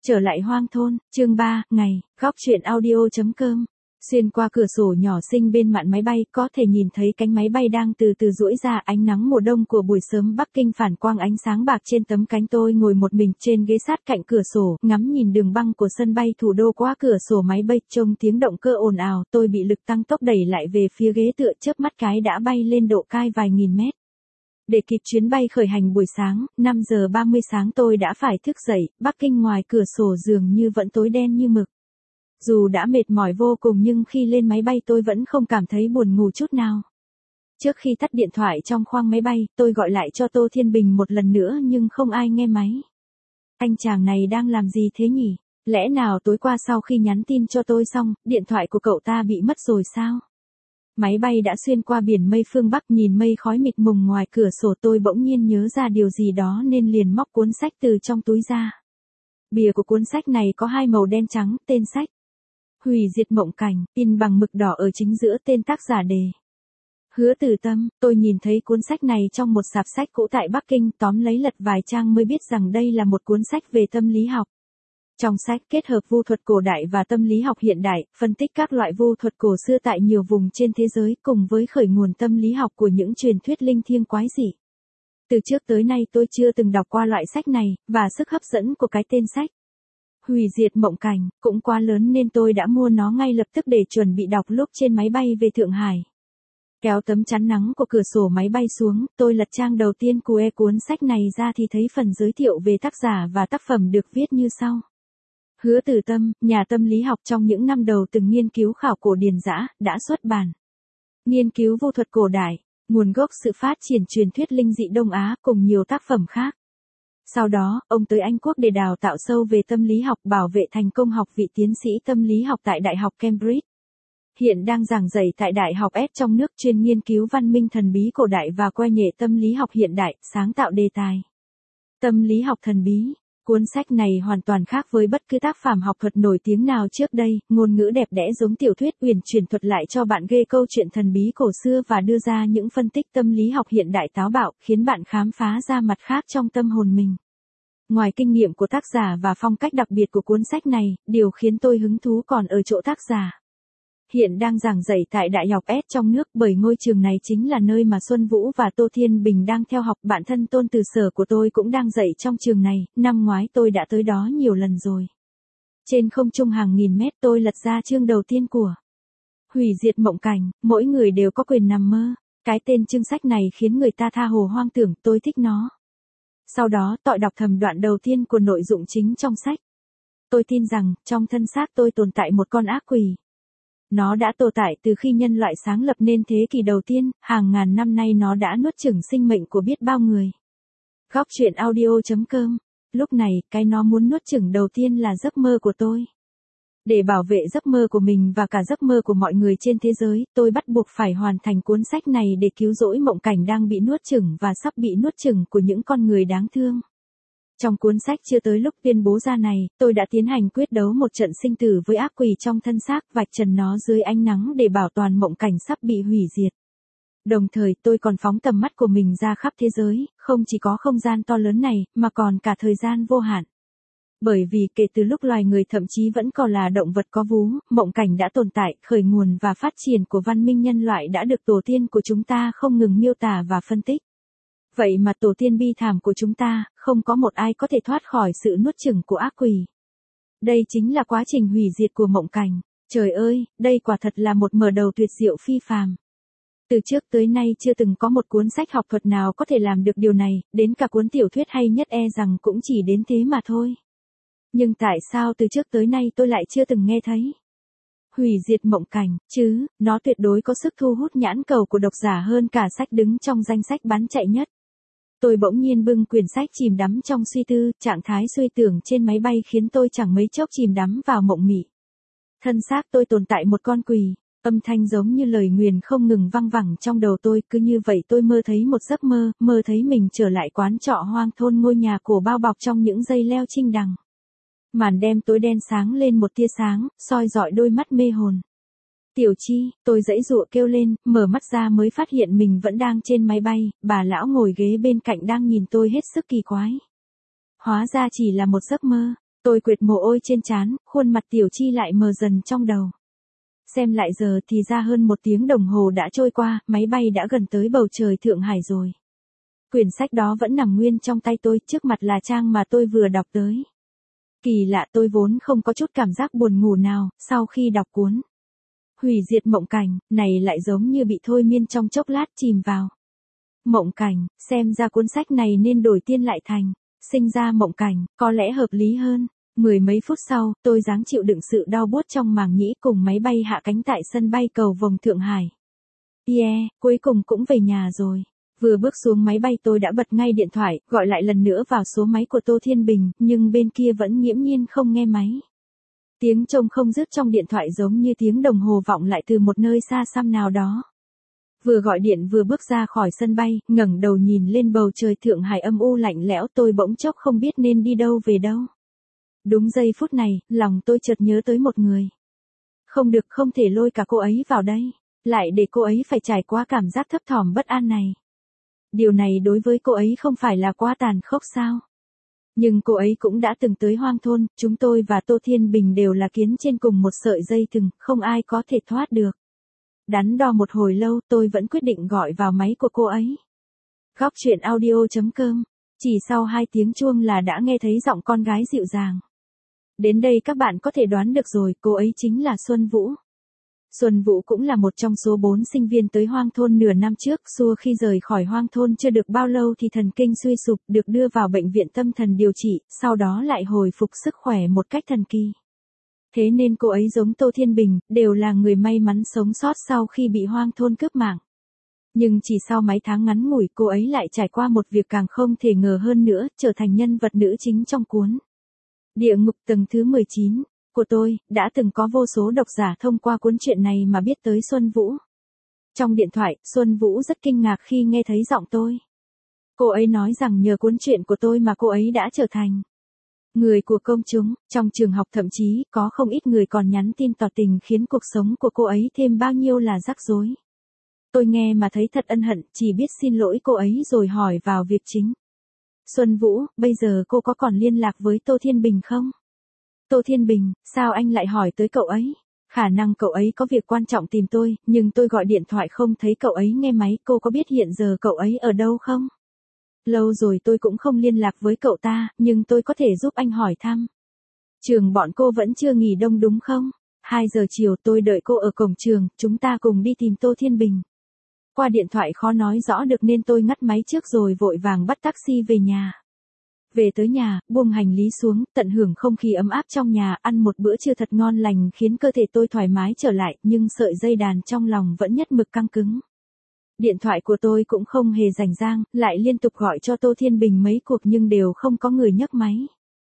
Trở lại hoang thôn, chương 3, ngày, góc truyện audio.com. Xuyên qua cửa sổ nhỏ xinh bên mạn máy bay, có thể nhìn thấy cánh máy bay đang từ từ duỗi ra. Ánh nắng mùa đông của buổi sớm Bắc Kinh phản quang ánh sáng bạc trên tấm cánh. Tôi ngồi một mình trên ghế sát cạnh cửa sổ, ngắm nhìn đường băng của sân bay thủ đô qua cửa sổ máy bay. Trông tiếng động cơ ồn ào, tôi bị lực tăng tốc đẩy lại về phía ghế tựa, chớp mắt cái đã bay lên độ cao vài nghìn mét. Để kịp chuyến bay khởi hành buổi sáng, 5 giờ 30 sáng tôi đã phải thức dậy. Bắc Kinh ngoài cửa sổ dường như vẫn tối đen như mực. Dù đã mệt mỏi vô cùng nhưng khi lên máy bay tôi vẫn không cảm thấy buồn ngủ chút nào. Trước khi tắt điện thoại trong khoang máy bay, tôi gọi lại cho Tô Thiên Bình một lần nữa nhưng không ai nghe máy. Anh chàng này đang làm gì thế nhỉ? Lẽ nào tối qua sau khi nhắn tin cho tôi xong, điện thoại của cậu ta bị mất rồi sao? Máy bay đã xuyên qua biển mây phương Bắc, nhìn mây khói mịt mùng ngoài cửa sổ, tôi bỗng nhiên nhớ ra điều gì đó nên liền móc cuốn sách từ trong túi ra. Bìa của cuốn sách này có hai màu đen trắng, tên sách Hủy diệt mộng cảnh, in bằng mực đỏ ở chính giữa, tên tác giả đề Hứa Từ Tâm. Tôi nhìn thấy cuốn sách này trong một sạp sách cũ tại Bắc Kinh, tóm lấy lật vài trang mới biết rằng đây là một cuốn sách về tâm lý học. Trong sách kết hợp vu thuật cổ đại và tâm lý học hiện đại, phân tích các loại vu thuật cổ xưa tại nhiều vùng trên thế giới cùng với khởi nguồn tâm lý học của những truyền thuyết linh thiêng quái dị. Từ trước tới nay tôi chưa từng đọc qua loại sách này, và sức hấp dẫn của cái tên sách Hủy diệt mộng cảnh cũng quá lớn nên tôi đã mua nó ngay lập tức để chuẩn bị đọc lúc trên máy bay về Thượng Hải. Kéo tấm chắn nắng của cửa sổ máy bay xuống, tôi lật trang đầu tiên của cuốn sách này ra thì thấy phần giới thiệu về tác giả và tác phẩm được viết như sau. Hứa Từ Tâm, nhà tâm lý học trong những năm đầu từng nghiên cứu khảo cổ điền dã, đã xuất bản Nghiên cứu vu thuật cổ đại, nguồn gốc sự phát triển truyền thuyết linh dị Đông Á cùng nhiều tác phẩm khác. Sau đó, ông tới Anh Quốc để đào tạo sâu về tâm lý học, bảo vệ thành công học vị tiến sĩ tâm lý học tại Đại học Cambridge. Hiện đang giảng dạy tại Đại học S trong nước, chuyên nghiên cứu văn minh thần bí cổ đại và coi nhẹ tâm lý học hiện đại, sáng tạo đề tài tâm lý học thần bí. Cuốn sách này hoàn toàn khác với bất cứ tác phẩm học thuật nổi tiếng nào trước đây, ngôn ngữ đẹp đẽ giống tiểu thuyết uyển chuyển, thuật lại cho bạn ghê câu chuyện thần bí cổ xưa và đưa ra những phân tích tâm lý học hiện đại táo bạo, khiến bạn khám phá ra mặt khác trong tâm hồn mình. Ngoài kinh nghiệm của tác giả và phong cách đặc biệt của cuốn sách này, điều khiến tôi hứng thú còn ở chỗ tác giả hiện đang giảng dạy tại Đại học S trong nước, bởi ngôi trường này chính là nơi mà Xuân Vũ và Tô Thiên Bình đang theo học. Bạn thân Tôn Từ Sở của tôi cũng đang dạy trong trường này, năm ngoái tôi đã tới đó nhiều lần rồi. Trên không trung hàng nghìn mét, tôi lật ra chương đầu tiên của Hủy diệt mộng cảnh, mỗi người đều có quyền nằm mơ. Cái tên chương sách này khiến người ta tha hồ hoang tưởng, tôi thích nó. Sau đó, tôi đọc thầm đoạn đầu tiên của nội dung chính trong sách. Tôi tin rằng, trong thân xác tôi tồn tại một con ác quỷ. Nó đã tồn tại từ khi nhân loại sáng lập nên thế kỷ đầu tiên, hàng ngàn năm nay nó đã nuốt chửng sinh mệnh của biết bao người. Góc truyện audio.com. Lúc này, cái nó muốn nuốt chửng đầu tiên là giấc mơ của tôi. Để bảo vệ giấc mơ của mình và cả giấc mơ của mọi người trên thế giới, tôi bắt buộc phải hoàn thành cuốn sách này để cứu rỗi mộng cảnh đang bị nuốt chửng và sắp bị nuốt chửng của những con người đáng thương. Trong cuốn sách chưa tới lúc tuyên bố ra này, tôi đã tiến hành quyết đấu một trận sinh tử với ác quỷ trong thân xác, vạch trần nó dưới ánh nắng để bảo toàn mộng cảnh sắp bị hủy diệt. Đồng thời tôi còn phóng tầm mắt của mình ra khắp thế giới, không chỉ có không gian to lớn này, mà còn cả thời gian vô hạn. Bởi vì kể từ lúc loài người thậm chí vẫn còn là động vật có vú, mộng cảnh đã tồn tại, khởi nguồn và phát triển của văn minh nhân loại đã được tổ tiên của chúng ta không ngừng miêu tả và phân tích. Vậy mà tổ tiên bi thảm của chúng ta, không có một ai có thể thoát khỏi sự nuốt chửng của ác quỷ. Đây chính là quá trình hủy diệt của mộng cảnh. Trời ơi, đây quả thật là một mở đầu tuyệt diệu phi phàm. Từ trước tới nay chưa từng có một cuốn sách học thuật nào có thể làm được điều này, đến cả cuốn tiểu thuyết hay nhất rằng cũng chỉ đến thế mà thôi. Nhưng tại sao từ trước tới nay tôi lại chưa từng nghe thấy Hủy diệt mộng cảnh, chứ, nó tuyệt đối có sức thu hút nhãn cầu của độc giả hơn cả sách đứng trong danh sách bán chạy nhất. Tôi bỗng nhiên bưng quyển sách chìm đắm trong suy tư, trạng thái suy tưởng trên máy bay khiến tôi chẳng mấy chốc chìm đắm vào mộng mị. Thân xác tôi tồn tại một con quỷ, âm thanh giống như lời nguyền không ngừng văng vẳng trong đầu tôi, cứ như vậy tôi mơ thấy một giấc mơ, mơ thấy mình trở lại quán trọ hoang thôn, ngôi nhà cổ bao bọc trong những dây leo trinh đằng. Màn đêm tối đen sáng lên một tia sáng, soi rọi đôi mắt mê hồn. Tiểu Chi, tôi giãy giụa kêu lên, mở mắt ra mới phát hiện mình vẫn đang trên máy bay, bà lão ngồi ghế bên cạnh đang nhìn tôi hết sức kỳ quái. Hóa ra chỉ là một giấc mơ. Tôi quệt mồ hôi trên trán, khuôn mặt Tiểu Chi lại mờ dần trong đầu. Xem lại giờ thì ra hơn 1 tiếng đồng hồ đã trôi qua, máy bay đã gần tới bầu trời Thượng Hải rồi. Quyển sách đó vẫn nằm nguyên trong tay tôi, trước mặt là trang mà tôi vừa đọc tới. Kỳ lạ, tôi vốn không có chút cảm giác buồn ngủ nào, sau khi đọc cuốn Hủy diệt mộng cảnh, này lại giống như bị thôi miên trong chốc lát chìm vào mộng cảnh, xem ra cuốn sách này nên đổi tên lại thành Sinh ra mộng cảnh, có lẽ hợp lý hơn. 10 mấy phút sau, tôi gắng chịu đựng sự đau buốt trong màng nhĩ cùng máy bay hạ cánh tại sân bay cầu vồng Thượng Hải. Cuối cùng cũng về nhà rồi. Vừa bước xuống máy bay tôi đã bật ngay điện thoại, gọi lại lần nữa vào số máy của Tô Thiên Bình, nhưng bên kia vẫn nghiễm nhiên không nghe máy. Tiếng trông không dứt trong điện thoại giống như tiếng đồng hồ vọng lại từ một nơi xa xăm nào đó. Vừa gọi điện vừa bước ra khỏi sân bay, ngẩng đầu nhìn lên bầu trời Thượng Hải âm u lạnh lẽo, tôi bỗng chốc không biết nên đi đâu về đâu. Đúng giây phút này, lòng tôi chợt nhớ tới một người. Không được, không thể lôi cả cô ấy vào đây, lại để cô ấy phải trải qua cảm giác thấp thỏm bất an này. Điều này đối với cô ấy không phải là quá tàn khốc sao? Nhưng cô ấy cũng đã từng tới Hoang Thôn, chúng tôi và Tô Thiên Bình đều là kiến trên cùng một sợi dây thừng, không ai có thể thoát được. Đắn đo một hồi lâu, tôi vẫn quyết định gọi vào máy của cô ấy. Góc chuyện audio.com. Chỉ sau 2 tiếng chuông là đã nghe thấy giọng con gái dịu dàng. Đến đây các bạn có thể đoán được rồi, cô ấy chính là Xuân Vũ. Xuân Vũ cũng là một trong số 4 sinh viên tới Hoang Thôn nửa năm trước, xua khi rời khỏi Hoang Thôn chưa được bao lâu thì thần kinh suy sụp, được đưa vào bệnh viện tâm thần điều trị, sau đó lại hồi phục sức khỏe một cách thần kỳ. Thế nên cô ấy giống Tô Thiên Bình, đều là người may mắn sống sót sau khi bị Hoang Thôn cướp mạng. Nhưng chỉ sau mấy tháng ngắn ngủi cô ấy lại trải qua một việc càng không thể ngờ hơn nữa, trở thành nhân vật nữ chính trong cuốn Địa ngục tầng thứ 19 của tôi. Đã từng có vô số độc giả thông qua cuốn truyện này mà biết tới Xuân Vũ. Trong điện thoại, Xuân Vũ rất kinh ngạc khi nghe thấy giọng tôi. Cô ấy nói rằng nhờ cuốn truyện của tôi mà cô ấy đã trở thành người của công chúng, trong trường học thậm chí có không ít người còn nhắn tin tỏ tình khiến cuộc sống của cô ấy thêm bao nhiêu là rắc rối. Tôi nghe mà thấy thật ân hận, chỉ biết xin lỗi cô ấy rồi hỏi vào việc chính. Xuân Vũ, bây giờ cô có còn liên lạc với Tô Thiên Bình không? Tô Thiên Bình, sao anh lại hỏi tới cậu ấy? Khả năng cậu ấy có việc quan trọng tìm tôi, nhưng tôi gọi điện thoại không thấy cậu ấy nghe máy, cô có biết hiện giờ cậu ấy ở đâu không? Lâu rồi tôi cũng không liên lạc với cậu ta, nhưng tôi có thể giúp anh hỏi thăm. Trường bọn cô vẫn chưa nghỉ đông đúng không? 2 giờ chiều tôi đợi cô ở cổng trường, chúng ta cùng đi tìm Tô Thiên Bình. Qua điện thoại khó nói rõ được nên tôi ngắt máy trước rồi vội vàng bắt taxi về nhà. Về tới nhà, buông hành lý xuống, tận hưởng không khí ấm áp trong nhà, ăn một bữa trưa thật ngon lành khiến cơ thể tôi thoải mái trở lại, nhưng sợi dây đàn trong lòng vẫn nhất mực căng cứng. Điện thoại của tôi cũng không hề rảnh rang, lại liên tục gọi cho Tô Thiên Bình mấy cuộc nhưng đều không có người nhấc máy.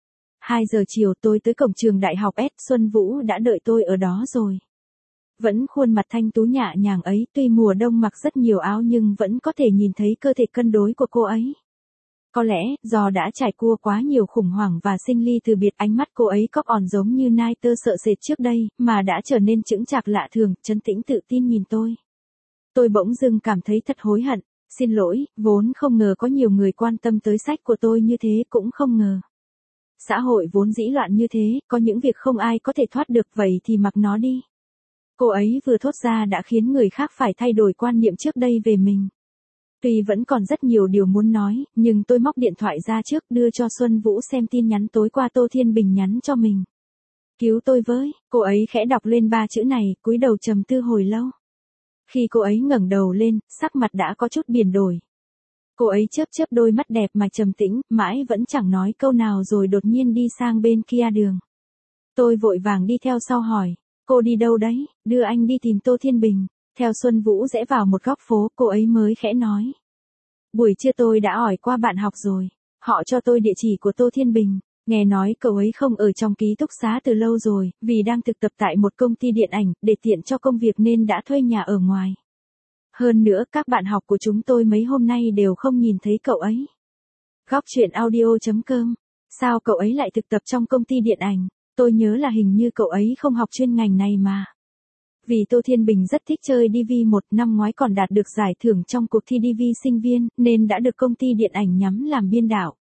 2 giờ chiều tôi tới cổng trường đại học S, Xuân Vũ đã đợi tôi ở đó rồi. Vẫn khuôn mặt thanh tú nhã nhàng ấy, tuy mùa đông mặc rất nhiều áo nhưng vẫn có thể nhìn thấy cơ thể cân đối của cô ấy. Có lẽ, do đã trải qua quá nhiều khủng hoảng và sinh ly từ biệt, ánh mắt cô ấy cóc ỏn giống như nai tơ sợ sệt trước đây, mà đã trở nên chững chạc lạ thường, trấn tĩnh tự tin nhìn tôi. Tôi bỗng dưng cảm thấy thật hối hận, xin lỗi, vốn không ngờ có nhiều người quan tâm tới sách của tôi như thế, cũng không ngờ. Xã hội vốn dĩ loạn như thế, có những việc không ai có thể thoát được, vậy thì mặc nó đi. Cô ấy vừa thốt ra đã khiến người khác phải thay đổi quan niệm trước đây về mình. Tuy vẫn còn rất nhiều điều muốn nói, nhưng tôi móc điện thoại ra trước đưa cho Xuân Vũ xem tin nhắn tối qua Tô Thiên Bình nhắn cho mình. Cứu tôi với, cô ấy khẽ đọc lên 3 chữ này, cúi đầu trầm tư hồi lâu. Khi cô ấy ngẩng đầu lên, sắc mặt đã có chút biến đổi. Cô ấy chớp chớp đôi mắt đẹp mà trầm tĩnh, mãi vẫn chẳng nói câu nào rồi đột nhiên đi sang bên kia đường. Tôi vội vàng đi theo sau hỏi, cô đi đâu đấy, đưa anh đi tìm Tô Thiên Bình. Theo Xuân Vũ rẽ vào một góc phố, cô ấy mới khẽ nói. Buổi trưa tôi đã hỏi qua bạn học rồi, họ cho tôi địa chỉ của Tô Thiên Bình. Nghe nói cậu ấy không ở trong ký túc xá từ lâu rồi, vì đang thực tập tại một công ty điện ảnh, để tiện cho công việc nên đã thuê nhà ở ngoài. Hơn nữa các bạn học của chúng tôi mấy hôm nay đều không nhìn thấy cậu ấy. Góc chuyện audio.com. Sao cậu ấy lại thực tập trong công ty điện ảnh? Tôi nhớ là hình như cậu ấy không học chuyên ngành này mà. Vì Tô Thiên Bình rất thích chơi DV1, năm ngoái còn đạt được giải thưởng trong cuộc thi DV sinh viên, nên đã được công ty điện ảnh nhắm làm biên đạo.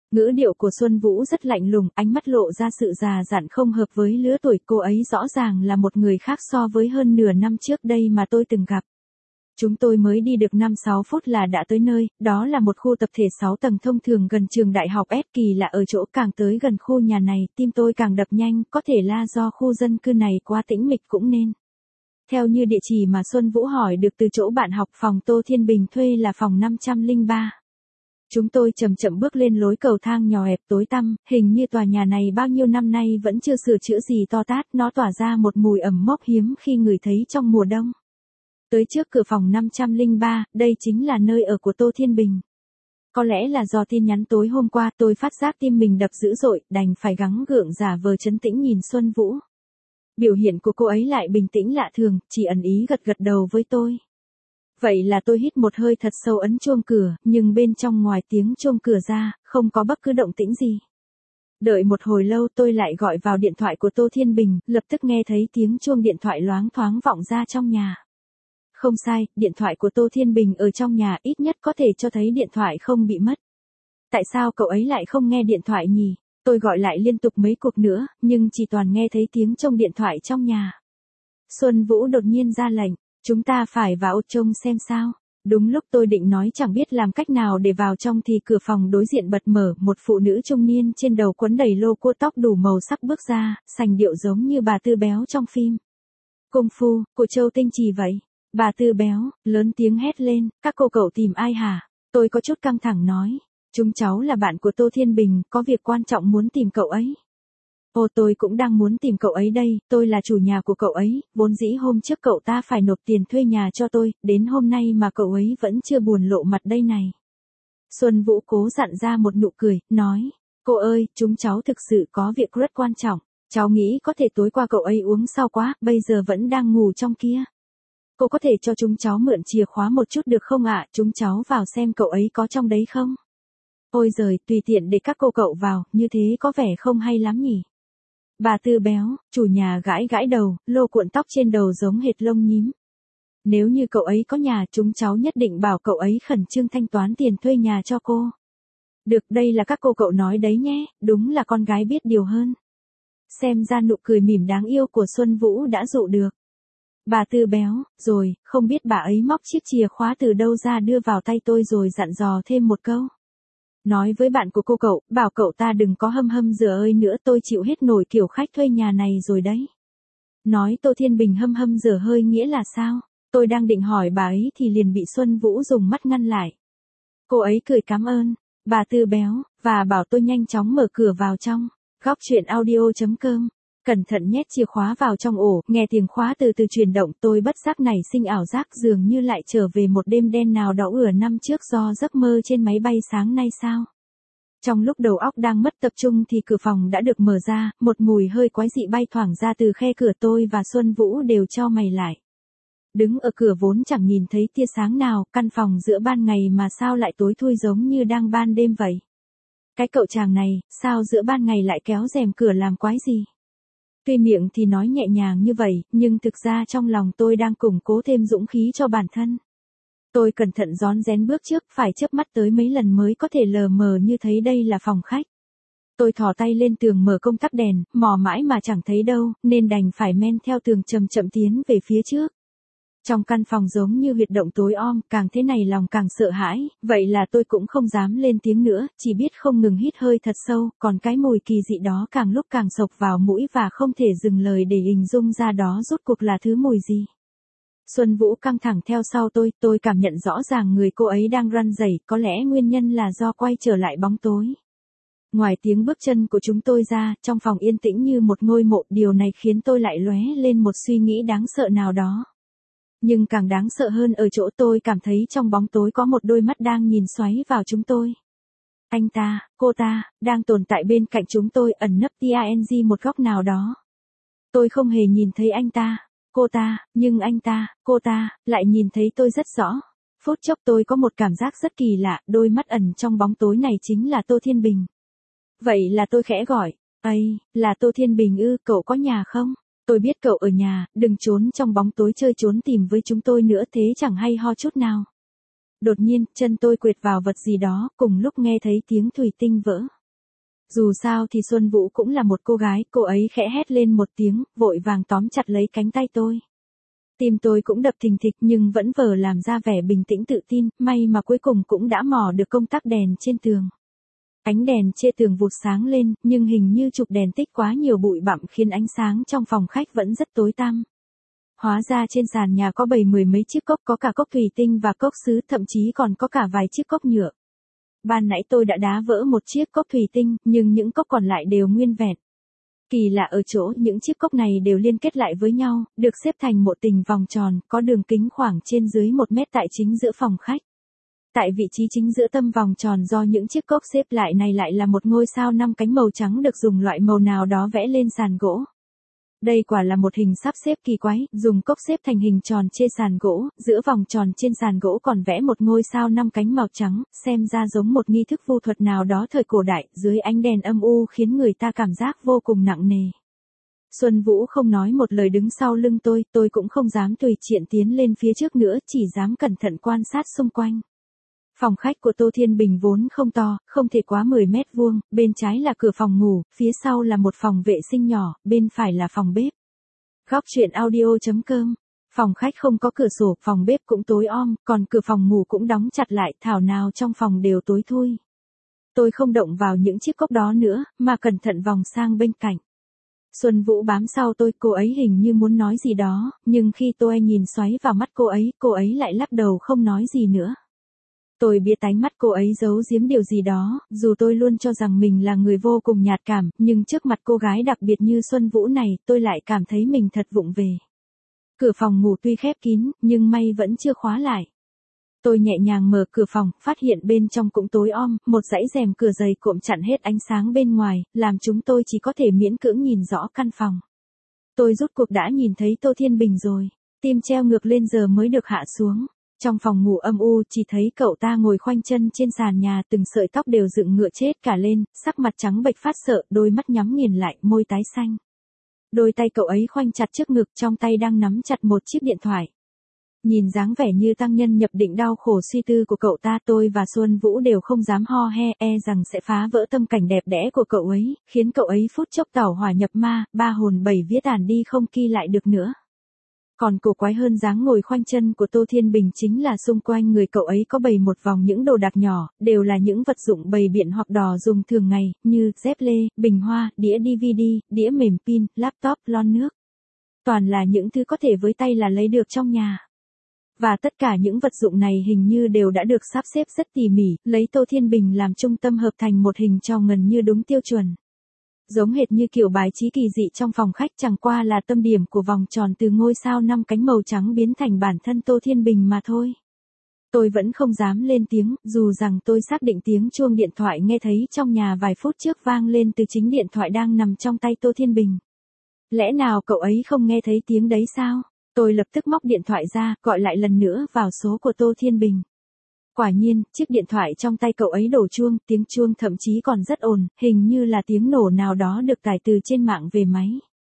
Ngữ điệu của Xuân Vũ rất lạnh lùng, ánh mắt lộ ra sự già dặn không hợp với lứa tuổi cô ấy, rõ ràng là một người khác so với hơn nửa năm trước đây mà tôi từng gặp. Chúng tôi mới đi được 5-6 phút là đã tới nơi, đó là một khu tập thể 6 tầng thông thường gần trường đại học S, kỳ lạ ở chỗ càng tới gần khu nhà này, tim tôi càng đập nhanh, có thể là do khu dân cư này quá tĩnh mịch cũng nên. Theo như địa chỉ mà Xuân Vũ hỏi được từ chỗ bạn học, phòng Tô Thiên Bình thuê là phòng 503. Chúng tôi chậm chậm bước lên lối cầu thang nhỏ hẹp tối tăm, hình như tòa nhà này bao nhiêu năm nay vẫn chưa sửa chữa gì to tát, nó tỏa ra một mùi ẩm mốc hiếm khi ngửi thấy trong mùa đông. Tới trước cửa phòng 503, đây chính là nơi ở của Tô Thiên Bình. Có lẽ là do tin nhắn tối hôm qua, tôi phát giác tim mình đập dữ dội, đành phải gắng gượng giả vờ trấn tĩnh nhìn Xuân Vũ. Biểu hiện của cô ấy lại bình tĩnh lạ thường, chỉ ẩn ý gật gật đầu với tôi. Vậy là tôi hít một hơi thật sâu, ấn chuông cửa, nhưng bên trong ngoài tiếng chuông cửa ra, không có bất cứ động tĩnh gì. Đợi một hồi lâu tôi lại gọi vào điện thoại của Tô Thiên Bình, lập tức nghe thấy tiếng chuông điện thoại loáng thoáng vọng ra trong nhà. Không sai, điện thoại của Tô Thiên Bình ở trong nhà, ít nhất có thể cho thấy điện thoại không bị mất. Tại sao cậu ấy lại không nghe điện thoại nhỉ? Tôi gọi lại liên tục mấy cuộc nữa, nhưng chỉ toàn nghe thấy tiếng chuông điện thoại trong nhà. Xuân Vũ đột nhiên ra lệnh, chúng ta phải vào trông xem sao. Đúng lúc tôi định nói chẳng biết làm cách nào để vào trong thì cửa phòng đối diện bật mở, một phụ nữ trung niên trên đầu quấn đầy lô cua tóc đủ màu sắc bước ra, sành điệu giống như bà Tư Béo trong phim Kung Fu, của Châu Tinh Trì vậy. Bà Tư Béo, lớn tiếng hét lên, các cô cậu tìm ai hả? Tôi có chút căng thẳng nói, chúng cháu là bạn của Tô Thiên Bình, có việc quan trọng muốn tìm cậu ấy. Ồ, tôi cũng đang muốn tìm cậu ấy đây, tôi là chủ nhà của cậu ấy, vốn dĩ hôm trước cậu ta phải nộp tiền thuê nhà cho tôi, đến hôm nay mà cậu ấy vẫn chưa buồn lộ mặt đây này. Xuân Vũ cố dặn ra một nụ cười, nói, cô ơi, chúng cháu thực sự có việc rất quan trọng, cháu nghĩ có thể tối qua cậu ấy uống sau quá, bây giờ vẫn đang ngủ trong kia. Cô có thể cho chúng cháu mượn chìa khóa một chút được không ạ? Chúng cháu vào xem cậu ấy có trong đấy không? Ôi giời, tùy tiện để các cô cậu vào, như thế có vẻ không hay lắm nhỉ? Bà Tư Béo, chủ nhà gãi gãi đầu, lô cuộn tóc trên đầu giống hệt lông nhím. Nếu như cậu ấy có nhà, chúng cháu nhất định bảo cậu ấy khẩn trương thanh toán tiền thuê nhà cho cô. Được, đây là các cô cậu nói đấy nhé, đúng là con gái biết điều hơn. Xem ra nụ cười mỉm đáng yêu của Xuân Vũ đã dụ được. Bà Tư Béo, rồi, không biết bà ấy móc chiếc chìa khóa từ đâu ra đưa vào tay tôi rồi dặn dò thêm một câu. Nói với bạn của cô cậu, bảo cậu ta đừng có hâm hâm dừa ơi nữa, tôi chịu hết nổi kiểu khách thuê nhà này rồi đấy. Nói Tô Thiên Bình hâm hâm dừa hơi nghĩa là sao? Tôi đang định hỏi bà ấy thì liền bị Xuân Vũ dùng mắt ngăn lại. Cô ấy cười cảm ơn, bà Tư Béo, và bảo tôi nhanh chóng mở cửa vào trong. Góc truyện audio.com. Cẩn thận nhét chìa khóa vào trong ổ, nghe tiếng khóa từ từ chuyển động, tôi bất giác nảy sinh ảo giác dường như lại trở về một đêm đen nào đó năm trước do giấc mơ trên máy bay sáng nay sao. Trong lúc đầu óc đang mất tập trung thì cửa phòng đã được mở ra, một mùi hơi quái dị bay thoảng ra từ khe cửa, tôi và Xuân Vũ đều chau mày lại. Đứng ở cửa vốn chẳng nhìn thấy tia sáng nào, căn phòng giữa ban ngày mà sao lại tối thui giống như đang ban đêm vậy. Cái cậu chàng này, sao giữa ban ngày lại kéo rèm cửa làm quái gì? Tuy miệng thì nói nhẹ nhàng như vậy, nhưng thực ra trong lòng tôi đang củng cố thêm dũng khí cho bản thân. Tôi cẩn thận rón rén bước trước, phải chớp mắt tới mấy lần mới có thể lờ mờ như thấy đây là phòng khách. Tôi thò tay lên tường mở công tắc đèn, mò mãi mà chẳng thấy đâu, nên đành phải men theo tường chậm chậm tiến về phía trước. Trong căn phòng giống như huyệt động tối om, càng thế này lòng càng sợ hãi, vậy là tôi cũng không dám lên tiếng nữa, chỉ biết không ngừng hít hơi thật sâu, còn cái mùi kỳ dị đó càng lúc càng xộc vào mũi và không thể dừng lời để hình dung ra đó rốt cuộc là thứ mùi gì. Xuân Vũ căng thẳng theo sau tôi cảm nhận rõ ràng người cô ấy đang run rẩy, có lẽ nguyên nhân là do quay trở lại bóng tối. Ngoài tiếng bước chân của chúng tôi ra, trong phòng yên tĩnh như một ngôi mộ, điều này khiến tôi lại lóe lên một suy nghĩ đáng sợ nào đó. Nhưng càng đáng sợ hơn ở chỗ tôi cảm thấy trong bóng tối có một đôi mắt đang nhìn xoáy vào chúng tôi. Anh ta, cô ta, đang tồn tại bên cạnh chúng tôi, ẩn nấp TANG một góc nào đó. Tôi không hề nhìn thấy anh ta, cô ta, nhưng anh ta, cô ta, lại nhìn thấy tôi rất rõ. Phút chốc tôi có một cảm giác rất kỳ lạ, đôi mắt ẩn trong bóng tối này chính là Tô Thiên Bình. Vậy là tôi khẽ gọi, "Ây, là Tô Thiên Bình ư, cậu có nhà không? Tôi biết cậu ở nhà, đừng trốn trong bóng tối chơi trốn tìm với chúng tôi nữa, thế chẳng hay ho chút nào." Đột nhiên, chân tôi quệt vào vật gì đó, cùng lúc nghe thấy tiếng thủy tinh vỡ. Dù sao thì Xuân Vũ cũng là một cô gái, cô ấy khẽ hét lên một tiếng, vội vàng tóm chặt lấy cánh tay tôi. Tim tôi cũng đập thình thịch nhưng vẫn vờ làm ra vẻ bình tĩnh tự tin, may mà cuối cùng cũng đã mò được công tắc đèn trên tường. Ánh đèn trên tường vụt sáng lên, nhưng hình như chụp đèn tích quá nhiều bụi bặm khiến ánh sáng trong phòng khách vẫn rất tối tăm. Hóa ra trên sàn nhà có bày mười mấy chiếc cốc, có cả cốc thủy tinh và cốc sứ, thậm chí còn có cả vài chiếc cốc nhựa. Ban nãy tôi đã đá vỡ một chiếc cốc thủy tinh, nhưng những cốc còn lại đều nguyên vẹn. Kỳ lạ ở chỗ những chiếc cốc này đều liên kết lại với nhau, được xếp thành một hình vòng tròn, có đường kính khoảng trên dưới 1 mét tại chính giữa phòng khách. Tại vị trí chính giữa tâm vòng tròn do những chiếc cốc xếp lại này lại là một ngôi sao 5 cánh màu trắng được dùng loại màu nào đó vẽ lên sàn gỗ. Đây quả là một hình sắp xếp kỳ quái, dùng cốc xếp thành hình tròn trên sàn gỗ, giữa vòng tròn trên sàn gỗ còn vẽ một ngôi sao 5 cánh màu trắng, xem ra giống một nghi thức vu thuật nào đó thời cổ đại, dưới ánh đèn âm u khiến người ta cảm giác vô cùng nặng nề. Xuân Vũ không nói một lời đứng sau lưng tôi cũng không dám tùy tiện tiến lên phía trước nữa, chỉ dám cẩn thận quan sát xung quanh. Phòng khách của Tô Thiên Bình vốn không to, không thể quá 10 mét vuông, bên trái là cửa phòng ngủ, phía sau là một phòng vệ sinh nhỏ, bên phải là phòng bếp. Góc truyện audio.com. Phòng khách không có cửa sổ, phòng bếp cũng tối om, còn cửa phòng ngủ cũng đóng chặt lại, thảo nào trong phòng đều tối thui. Tôi không động vào những chiếc cốc đó nữa, mà cẩn thận vòng sang bên cạnh. Xuân Vũ bám sau tôi, cô ấy hình như muốn nói gì đó, nhưng khi tôi nhìn xoáy vào mắt cô ấy lại lắc đầu không nói gì nữa. Tôi biết ánh mắt cô ấy giấu giếm điều gì đó, dù tôi luôn cho rằng mình là người vô cùng nhạt cảm, nhưng trước mặt cô gái đặc biệt như Xuân Vũ này, tôi lại cảm thấy mình thật vụng về. Cửa phòng ngủ tuy khép kín, nhưng may vẫn chưa khóa lại. Tôi nhẹ nhàng mở cửa phòng, phát hiện bên trong cũng tối om, một dãy rèm cửa dày cộm chặn hết ánh sáng bên ngoài, làm chúng tôi chỉ có thể miễn cưỡng nhìn rõ căn phòng. Tôi rốt cuộc đã nhìn thấy Tô Thiên Bình rồi, tim treo ngược lên giờ mới được hạ xuống. Trong phòng ngủ âm u chỉ thấy cậu ta ngồi khoanh chân trên sàn nhà, từng sợi tóc đều dựng ngựa chết cả lên, sắc mặt trắng bệch phát sợ, đôi mắt nhắm nghiền lại, môi tái xanh. Đôi tay cậu ấy khoanh chặt trước ngực, trong tay đang nắm chặt một chiếc điện thoại. Nhìn dáng vẻ như tăng nhân nhập định đau khổ suy tư của cậu ta, tôi và Xuân Vũ đều không dám ho he, rằng sẽ phá vỡ tâm cảnh đẹp đẽ của cậu ấy, khiến cậu ấy phút chốc tẩu hỏa nhập ma, ba hồn bảy vía tàn đi không ghi lại được nữa. Còn cổ quái hơn dáng ngồi khoanh chân của Tô Thiên Bình chính là xung quanh người cậu ấy có bày một vòng những đồ đạc nhỏ, đều là những vật dụng bày biện hoặc đò dùng thường ngày, như dép lê, bình hoa, đĩa DVD, đĩa mềm pin, laptop, lon nước. Toàn là những thứ có thể với tay là lấy được trong nhà. Và tất cả những vật dụng này hình như đều đã được sắp xếp rất tỉ mỉ, lấy Tô Thiên Bình làm trung tâm hợp thành một hình tròn gần như đúng tiêu chuẩn. Giống hệt như kiểu bài trí kỳ dị trong phòng khách, chẳng qua là tâm điểm của vòng tròn từ ngôi sao 5 cánh màu trắng biến thành bản thân Tô Thiên Bình mà thôi. Tôi vẫn không dám lên tiếng, dù rằng tôi xác định tiếng chuông điện thoại nghe thấy trong nhà vài phút trước vang lên từ chính điện thoại đang nằm trong tay Tô Thiên Bình. Lẽ nào cậu ấy không nghe thấy tiếng đấy sao? Tôi lập tức móc điện thoại ra, gọi lại lần nữa vào số của Tô Thiên Bình. Quả nhiên, chiếc điện thoại trong tay cậu ấy đổ chuông, tiếng chuông thậm chí còn rất ồn, hình như là tiếng nổ nào đó được tải từ trên mạng về máy.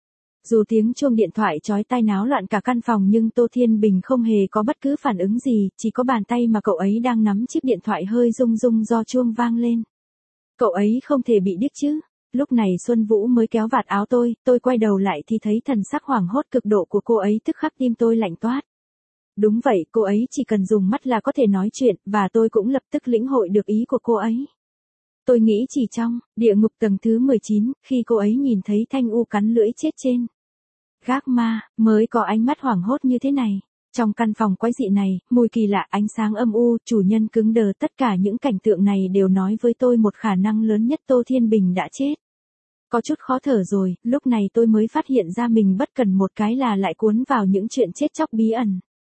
Dù tiếng chuông điện thoại chói tai náo loạn cả căn phòng nhưng Tô Thiên Bình không hề có bất cứ phản ứng gì, chỉ có bàn tay mà cậu ấy đang nắm chiếc điện thoại hơi rung rung do chuông vang lên. Cậu ấy không thể bị điếc chứ? Lúc này Xuân Vũ mới kéo vạt áo tôi quay đầu lại thì thấy thần sắc hoảng hốt cực độ của cô ấy, tức khắc tim tôi lạnh toát. Đúng vậy, cô ấy chỉ cần dùng mắt là có thể nói chuyện, và tôi cũng lập tức lĩnh hội được ý của cô ấy. Tôi nghĩ chỉ trong địa ngục tầng thứ 19, khi cô ấy nhìn thấy Thanh U cắn lưỡi chết trên gác ma, mới có ánh mắt hoảng hốt như thế này. Trong căn phòng quái dị này, mùi kỳ lạ, ánh sáng âm u, chủ nhân cứng đờ, tất cả những cảnh tượng này đều nói với tôi một khả năng lớn nhất Tô Thiên Bình đã chết. Có chút khó thở rồi, lúc này tôi mới phát hiện ra mình bất cần một cái là lại cuốn vào những chuyện chết chóc bí ẩn.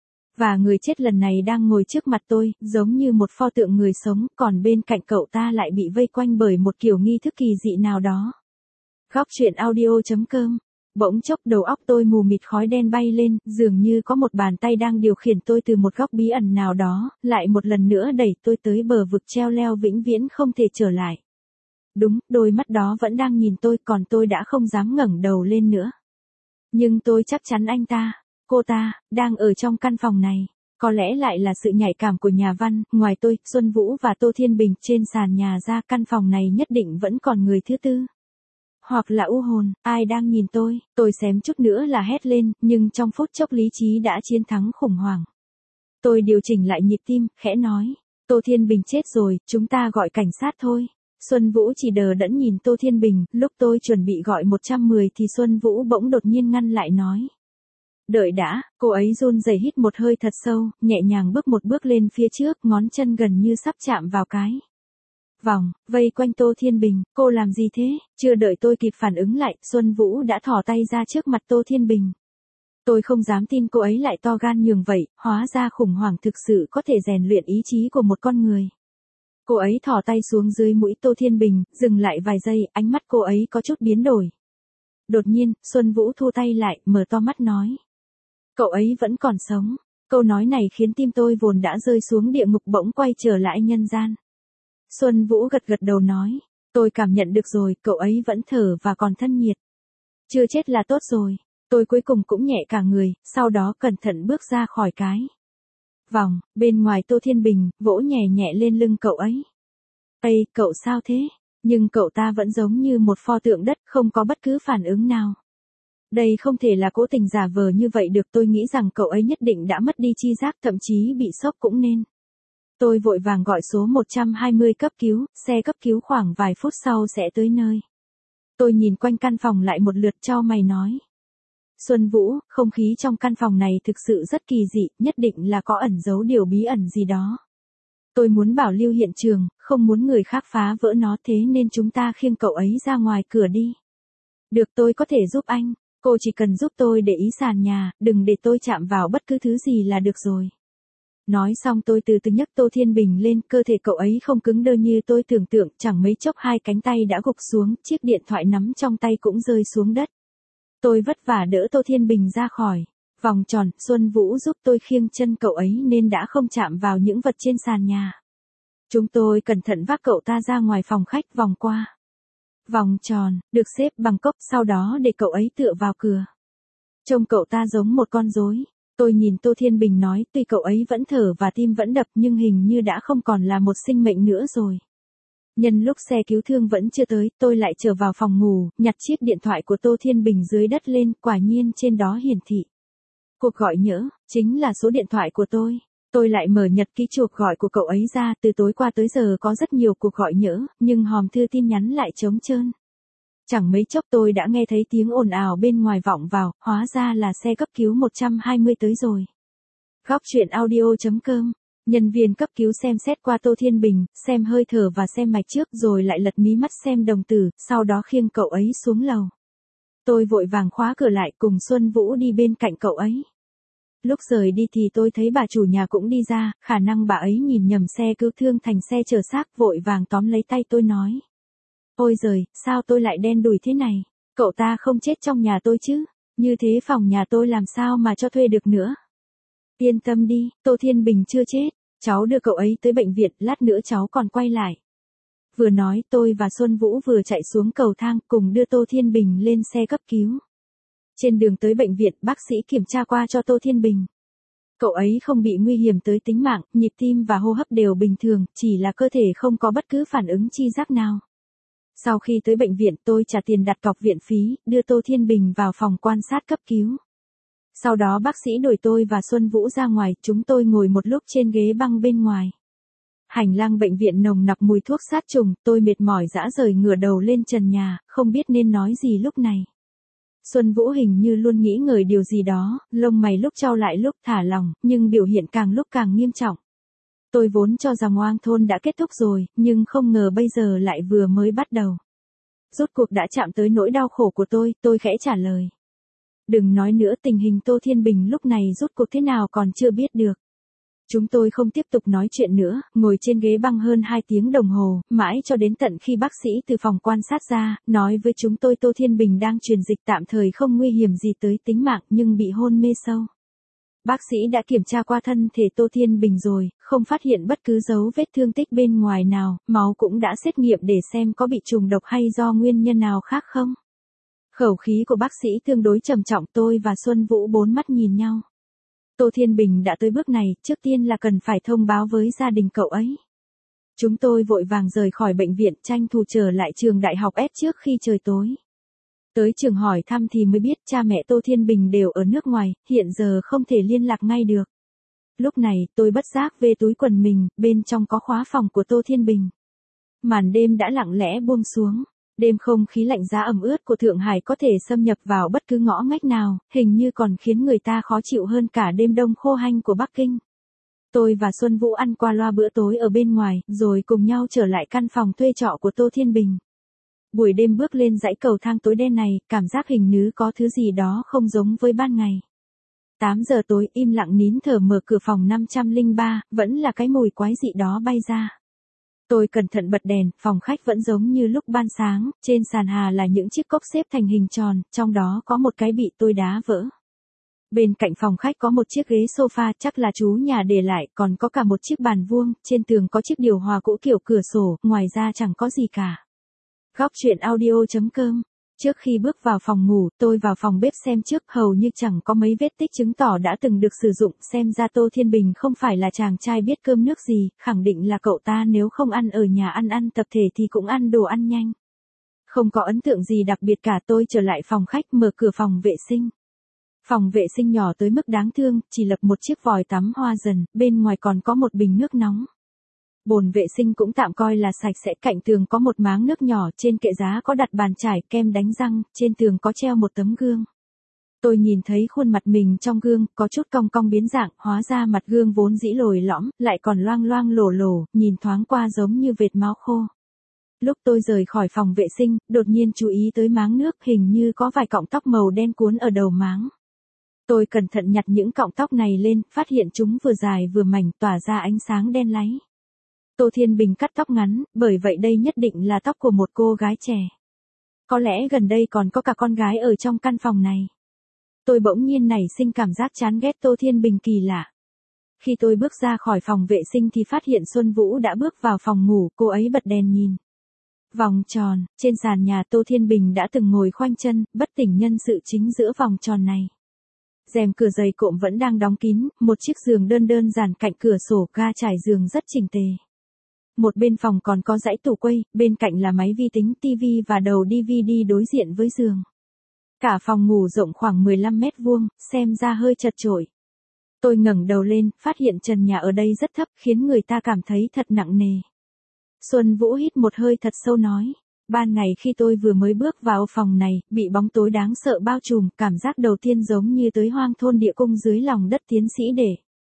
Và người chết lần này đang ngồi trước mặt tôi, giống như một pho tượng người sống, còn bên cạnh cậu ta lại bị vây quanh bởi một kiểu nghi thức kỳ dị nào đó. Góc truyện audio.com. Bỗng chốc đầu óc tôi mù mịt, khói đen bay lên, dường như có một bàn tay đang điều khiển tôi từ một góc bí ẩn nào đó, lại một lần nữa đẩy tôi tới bờ vực treo leo vĩnh viễn không thể trở lại. Đúng, đôi mắt đó vẫn đang nhìn tôi, còn tôi đã không dám ngẩng đầu lên nữa. Nhưng tôi chắc chắn cô ta, đang ở trong căn phòng này. Có lẽ lại là sự nhạy cảm của nhà văn, ngoài tôi, Xuân Vũ và Tô Thiên Bình trên sàn nhà ra căn phòng này nhất định vẫn còn người thứ tư. Hoặc là u hồn, ai đang nhìn tôi xém chút nữa là hét lên, nhưng trong phút chốc lý trí đã chiến thắng khủng hoảng. Tôi điều chỉnh lại nhịp tim, khẽ nói, Tô Thiên Bình chết rồi, chúng ta gọi cảnh sát thôi. Xuân Vũ chỉ đờ đẫn nhìn Tô Thiên Bình, lúc tôi chuẩn bị gọi 110 thì Xuân Vũ bỗng đột nhiên ngăn lại nói. Đợi đã, cô ấy run rẩy hít một hơi thật sâu, nhẹ nhàng bước một bước lên phía trước, ngón chân gần như sắp chạm vào cái vòng, vây quanh Tô Thiên Bình, cô làm gì thế? Chưa đợi tôi kịp phản ứng lại, Xuân Vũ đã thò tay ra trước mặt Tô Thiên Bình. Tôi không dám tin cô ấy lại to gan nhường vậy, hóa ra khủng hoảng thực sự có thể rèn luyện ý chí của một con người. Cô ấy thò tay xuống dưới mũi Tô Thiên Bình, dừng lại vài giây, ánh mắt cô ấy có chút biến đổi. Đột nhiên, Xuân Vũ thu tay lại, mở to mắt nói. Cậu ấy vẫn còn sống. Câu nói này khiến tim tôi vốn đã rơi xuống địa ngục bỗng quay trở lại nhân gian. Xuân Vũ gật gật đầu nói. Tôi cảm nhận được rồi, cậu ấy vẫn thở và còn thân nhiệt. Chưa chết là tốt rồi. Tôi cuối cùng cũng nhẹ cả người, sau đó cẩn thận bước ra khỏi cái vòng, bên ngoài Tô Thiên Bình, vỗ nhẹ nhẹ lên lưng cậu ấy. Ây, cậu sao thế? Nhưng cậu ta vẫn giống như một pho tượng đất, không có bất cứ phản ứng nào. Đây không thể là cố tình giả vờ như vậy được, tôi nghĩ rằng cậu ấy nhất định đã mất đi tri giác, thậm chí bị sốc cũng nên. Tôi vội vàng gọi số 120 cấp cứu, xe cấp cứu khoảng vài phút sau sẽ tới nơi. Tôi nhìn quanh căn phòng lại một lượt chau mày nói. Xuân Vũ, không khí trong căn phòng này thực sự rất kỳ dị, nhất định là có ẩn giấu điều bí ẩn gì đó. Tôi muốn bảo lưu hiện trường, không muốn người khác phá vỡ nó, thế nên chúng ta khiêng cậu ấy ra ngoài cửa đi. Được, tôi có thể giúp anh. Cô chỉ cần giúp tôi để ý sàn nhà, đừng để tôi chạm vào bất cứ thứ gì là được rồi. Nói xong tôi từ từ nhấc Tô Thiên Bình lên, cơ thể cậu ấy không cứng đơ như tôi tưởng tượng, chẳng mấy chốc hai cánh tay đã gục xuống, chiếc điện thoại nắm trong tay cũng rơi xuống đất. Tôi vất vả đỡ Tô Thiên Bình ra khỏi vòng tròn, Xuân Vũ giúp tôi khiêng chân cậu ấy nên đã không chạm vào những vật trên sàn nhà. Chúng tôi cẩn thận vác cậu ta ra ngoài phòng khách, vòng qua vòng tròn, được xếp bằng cốc, sau đó để cậu ấy tựa vào cửa. Trông cậu ta giống một con rối. Tôi nhìn Tô Thiên Bình nói, tuy cậu ấy vẫn thở và tim vẫn đập nhưng hình như đã không còn là một sinh mệnh nữa rồi. Nhân lúc xe cứu thương vẫn chưa tới, tôi lại trở vào phòng ngủ, nhặt chiếc điện thoại của Tô Thiên Bình dưới đất lên, quả nhiên trên đó hiển thị. Cuộc gọi nhỡ, chính là số điện thoại của tôi. Tôi lại mở nhật ký chuộc gọi của cậu ấy ra, từ tối qua tới giờ có rất nhiều cuộc gọi nhỡ, nhưng hòm thư tin nhắn lại trống trơn. Chẳng mấy chốc tôi đã nghe thấy tiếng ồn ào bên ngoài vọng vào, hóa ra là xe cấp cứu 120 tới rồi. Góc truyện audio.com. Nhân viên cấp cứu xem xét qua Tô Thiên Bình, xem hơi thở và xem mạch trước rồi lại lật mí mắt xem đồng tử, sau đó khiêng cậu ấy xuống lầu. Tôi vội vàng khóa cửa lại cùng Xuân Vũ đi bên cạnh cậu ấy. Lúc rời đi thì tôi thấy bà chủ nhà cũng đi ra, khả năng bà ấy nhìn nhầm xe cứu thương thành xe chở xác, vội vàng tóm lấy tay tôi nói. Ôi giời, sao tôi lại đen đủi thế này? Cậu ta không chết trong nhà tôi chứ? Như thế phòng nhà tôi làm sao mà cho thuê được nữa? Yên tâm đi, Tô Thiên Bình chưa chết. Cháu đưa cậu ấy tới bệnh viện, lát nữa cháu còn quay lại. Vừa nói tôi và Xuân Vũ vừa chạy xuống cầu thang cùng đưa Tô Thiên Bình lên xe cấp cứu. Trên đường tới bệnh viện, bác sĩ kiểm tra qua cho Tô Thiên Bình. Cậu ấy không bị nguy hiểm tới tính mạng, nhịp tim và hô hấp đều bình thường, chỉ là cơ thể không có bất cứ phản ứng chi giác nào. Sau khi tới bệnh viện tôi trả tiền đặt cọc viện phí, đưa Tô Thiên Bình vào phòng quan sát cấp cứu. Sau đó bác sĩ đuổi tôi và Xuân Vũ ra ngoài, chúng tôi ngồi một lúc trên ghế băng bên ngoài. Hành lang bệnh viện nồng nặc mùi thuốc sát trùng, tôi mệt mỏi rã rời ngửa đầu lên trần nhà, không biết nên nói gì lúc này. Xuân Vũ hình như luôn nghĩ ngợi điều gì đó, lông mày lúc chau lại lúc thả lỏng, nhưng biểu hiện càng lúc càng nghiêm trọng. Tôi vốn cho rằng oang thôn đã kết thúc rồi, nhưng không ngờ bây giờ lại vừa mới bắt đầu. Rốt cuộc đã chạm tới nỗi đau khổ của tôi khẽ trả lời. Đừng nói nữa, tình hình Tô Thiên Bình lúc này rốt cuộc thế nào còn chưa biết được. Chúng tôi không tiếp tục nói chuyện nữa, ngồi trên ghế băng hơn 2 tiếng đồng hồ, mãi cho đến tận khi bác sĩ từ phòng quan sát ra, nói với chúng tôi Tô Thiên Bình đang truyền dịch, tạm thời không nguy hiểm gì tới tính mạng nhưng bị hôn mê sâu. Bác sĩ đã kiểm tra qua thân thể Tô Thiên Bình rồi, không phát hiện bất cứ dấu vết thương tích bên ngoài nào, máu cũng đã xét nghiệm để xem có bị trùng độc hay do nguyên nhân nào khác không. Khẩu khí của bác sĩ tương đối trầm trọng, tôi và Xuân Vũ bốn mắt nhìn nhau. Tô Thiên Bình đã tới bước này, trước tiên là cần phải thông báo với gia đình cậu ấy. Chúng tôi vội vàng rời khỏi bệnh viện, tranh thủ trở lại trường đại học S trước khi trời tối. Tới trường hỏi thăm thì mới biết cha mẹ Tô Thiên Bình đều ở nước ngoài, hiện giờ không thể liên lạc ngay được. Lúc này, tôi bất giác về túi quần mình, bên trong có khóa phòng của Tô Thiên Bình. Màn đêm đã lặng lẽ buông xuống. Đêm không khí lạnh giá ẩm ướt của Thượng Hải có thể xâm nhập vào bất cứ ngõ ngách nào, hình như còn khiến người ta khó chịu hơn cả đêm đông khô hanh của Bắc Kinh. Tôi và Xuân Vũ ăn qua loa bữa tối ở bên ngoài, rồi cùng nhau trở lại căn phòng thuê trọ của Tô Thiên Bình. Buổi đêm bước lên dãy cầu thang tối đen này, cảm giác hình như có thứ gì đó không giống với ban ngày. 8 giờ tối im lặng nín thở mở cửa phòng 503, vẫn là cái mùi quái dị đó bay ra. Tôi cẩn thận bật đèn, phòng khách vẫn giống như lúc ban sáng, trên sàn hà là những chiếc cốc xếp thành hình tròn, trong đó có một cái bị tôi đá vỡ. Bên cạnh phòng khách có một chiếc ghế sofa chắc là chú nhà để lại, còn có cả một chiếc bàn vuông, trên tường có chiếc điều hòa cũ kiểu cửa sổ, ngoài ra chẳng có gì cả. Góc truyện audio.com. Trước khi bước vào phòng ngủ, tôi vào phòng bếp xem trước, hầu như chẳng có mấy vết tích chứng tỏ đã từng được sử dụng, xem ra Tô Thiên Bình không phải là chàng trai biết cơm nước gì, khẳng định là cậu ta nếu không ăn ở nhà ăn tập thể thì cũng ăn đồ ăn nhanh. Không có ấn tượng gì đặc biệt cả, tôi trở lại phòng khách mở cửa phòng vệ sinh. Phòng vệ sinh nhỏ tới mức đáng thương, chỉ lập một chiếc vòi tắm hoa dần, bên ngoài còn có một bình nước nóng. Bồn vệ sinh cũng tạm coi là sạch sẽ, cạnh tường có một máng nước nhỏ, trên kệ giá có đặt bàn chải, kem đánh răng, trên tường có treo một tấm gương. Tôi nhìn thấy khuôn mặt mình trong gương, có chút cong cong biến dạng, hóa ra mặt gương vốn dĩ lồi lõm, lại còn loang loang lổ lổ, nhìn thoáng qua giống như vệt máu khô. Lúc tôi rời khỏi phòng vệ sinh, đột nhiên chú ý tới máng nước, hình như có vài cọng tóc màu đen cuốn ở đầu máng. Tôi cẩn thận nhặt những cọng tóc này lên, phát hiện chúng vừa dài vừa mảnh, tỏa ra ánh sáng đen láy. Tô Thiên Bình cắt tóc ngắn, bởi vậy đây nhất định là tóc của một cô gái trẻ. Có lẽ gần đây còn có cả con gái ở trong căn phòng này. Tôi bỗng nhiên nảy sinh cảm giác chán ghét Tô Thiên Bình kỳ lạ. Khi tôi bước ra khỏi phòng vệ sinh thì phát hiện Xuân Vũ đã bước vào phòng ngủ, cô ấy bật đèn nhìn. Vòng tròn, trên sàn nhà Tô Thiên Bình đã từng ngồi khoanh chân, bất tỉnh nhân sự chính giữa vòng tròn này. Rèm cửa dày cộm vẫn đang đóng kín, một chiếc giường đơn giản cạnh cửa sổ, ga trải giường rất chỉnh tề. Một bên phòng còn có dãy tủ quây, bên cạnh là máy vi tính, tivi và đầu DVD đối diện với giường. Cả phòng ngủ rộng khoảng 15 mét vuông, xem ra hơi chật chội. Tôi ngẩng đầu lên, phát hiện trần nhà ở đây rất thấp, khiến người ta cảm thấy thật nặng nề. Xuân Vũ hít một hơi thật sâu nói. Ban ngày khi tôi vừa mới bước vào phòng này, bị bóng tối đáng sợ bao trùm, cảm giác đầu tiên giống như tới hoang thôn địa cung dưới lòng đất tiến sĩ để.